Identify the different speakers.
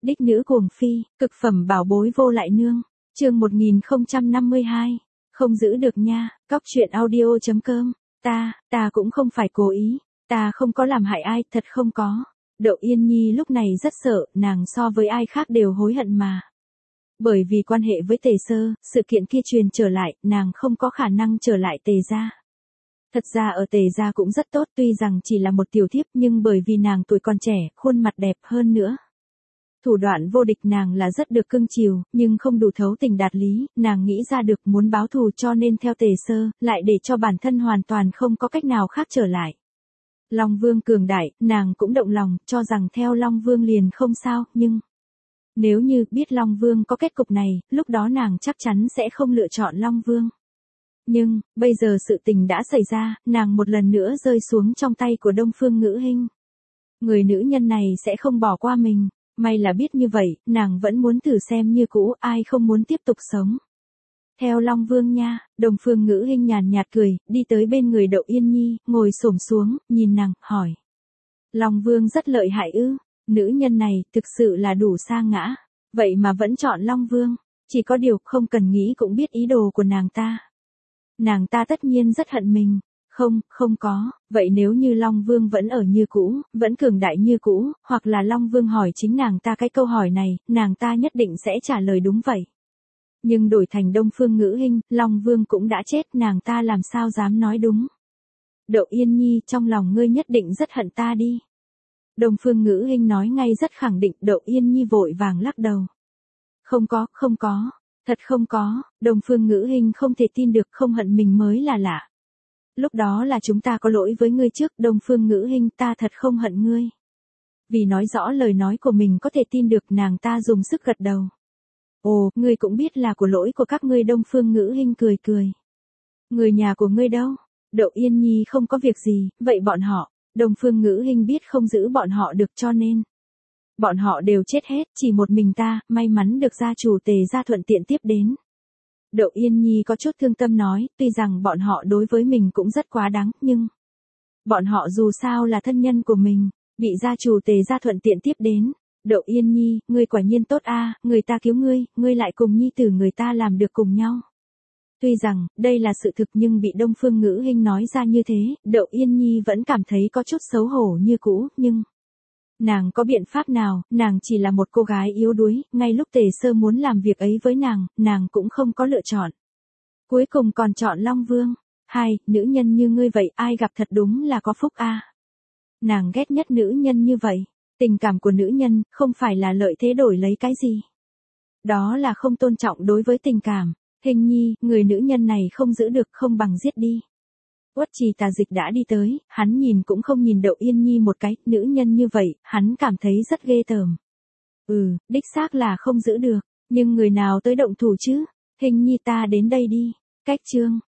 Speaker 1: Đích nữ cuồng phi, cực phẩm bảo bối vô lại nương. Chương 1052. Không giữ được nha. Cóc truyện audio.com. Ta cũng không phải cố ý, ta không có làm hại ai, thật không có. Đậu Yên Nhi lúc này rất sợ, nàng so với ai khác đều hối hận mà. Bởi vì quan hệ với Tề Sơ, sự kiện kia truyền trở lại, nàng không có khả năng trở lại Tề gia. Thật ra ở Tề gia cũng rất tốt, tuy rằng chỉ là một tiểu thiếp nhưng bởi vì nàng tuổi còn trẻ, khuôn mặt đẹp hơn nữa. Thủ đoạn vô địch nàng là rất được cưng chiều, nhưng không đủ thấu tình đạt lý, nàng nghĩ ra được muốn báo thù cho nên theo Tề Sơ, lại để cho bản thân hoàn toàn không có cách nào khác trở lại. Long Vương cường đại, nàng cũng động lòng, cho rằng theo Long Vương liền không sao, nhưng nếu như biết Long Vương có kết cục này, lúc đó nàng chắc chắn sẽ không lựa chọn Long Vương. Nhưng, bây giờ sự tình đã xảy ra, nàng một lần nữa rơi xuống trong tay của Đông Phương Ngữ Hinh. Người nữ nhân này sẽ không bỏ qua mình, may là biết như vậy, nàng vẫn muốn thử xem như cũ, ai không muốn tiếp tục sống. Theo Long Vương nha, Đông Phương Ngữ Hinh nhàn nhạt cười, đi tới bên người Đậu Yên Nhi, ngồi xổm xuống, nhìn nàng, hỏi. Long Vương rất lợi hại ư, nữ nhân này thực sự là đủ sa ngã, vậy mà vẫn chọn Long Vương, chỉ có điều không cần nghĩ cũng biết ý đồ của nàng ta. Nàng ta tất nhiên rất hận mình. Không có, vậy nếu như Long Vương vẫn ở như cũ, vẫn cường đại như cũ, hoặc là Long Vương hỏi chính nàng ta cái câu hỏi này, nàng ta nhất định sẽ trả lời đúng vậy. Nhưng đổi thành Đông Phương Ngữ Hinh, Long Vương cũng đã chết, nàng ta làm sao dám nói đúng. Đậu Yên Nhi, trong lòng ngươi nhất định rất hận ta đi. Đông Phương Ngữ Hinh nói ngay rất khẳng định, Đậu Yên Nhi vội vàng lắc đầu. Không có, thật không có, Đông Phương Ngữ Hinh không thể tin được, không hận mình mới là lạ. Lúc đó là chúng ta có lỗi với ngươi trước, Đông Phương Ngữ Hinh, ta thật không hận ngươi. Vì nói rõ lời nói của mình có thể tin được, nàng ta dùng sức gật đầu. Ồ, ngươi cũng biết là của lỗi của các ngươi. Đông Phương Ngữ Hinh cười cười. Người nhà của ngươi đâu? Đậu Yên Nhi không có việc gì, vậy bọn họ, Đông Phương Ngữ Hinh biết không giữ bọn họ được cho nên. Bọn họ đều chết hết, chỉ một mình ta, may mắn được gia chủ Tề gia thuận tiện tiếp đến. Đậu Yên Nhi có chút thương tâm nói, tuy rằng bọn họ đối với mình cũng rất quá đáng, nhưng bọn họ dù sao là thân nhân của mình, bị gia chủ Tề gia thuận tiện tiếp đến. Đậu Yên Nhi, ngươi quả nhiên tốt a, người ta cứu ngươi lại cùng nhi tử người ta làm được cùng nhau. Tuy rằng, đây là sự thực nhưng bị Đông Phương Ngữ Hinh nói ra như thế, Đậu Yên Nhi vẫn cảm thấy có chút xấu hổ như cũ, nhưng nàng có biện pháp nào, nàng chỉ là một cô gái yếu đuối, ngay lúc Tề Sơ muốn làm việc ấy với nàng cũng không có lựa chọn. Cuối cùng còn chọn Long Vương. Nữ nhân như ngươi vậy, ai gặp thật đúng là có phúc a. Nàng ghét nhất nữ nhân như vậy. Tình cảm của nữ nhân, không phải là lợi thế đổi lấy cái gì. Đó là không tôn trọng đối với tình cảm. Hình Nhi, người nữ nhân này không giữ được, không bằng giết đi. Uất Trì Tà Dịch đã đi tới, hắn nhìn cũng không nhìn Đậu Yên Nhi một cái, nữ nhân như vậy, hắn cảm thấy rất ghê tởm. Đích xác là không giữ được, nhưng người nào tới động thủ chứ? Hình Nhi, ta đến đây đi. Cách chương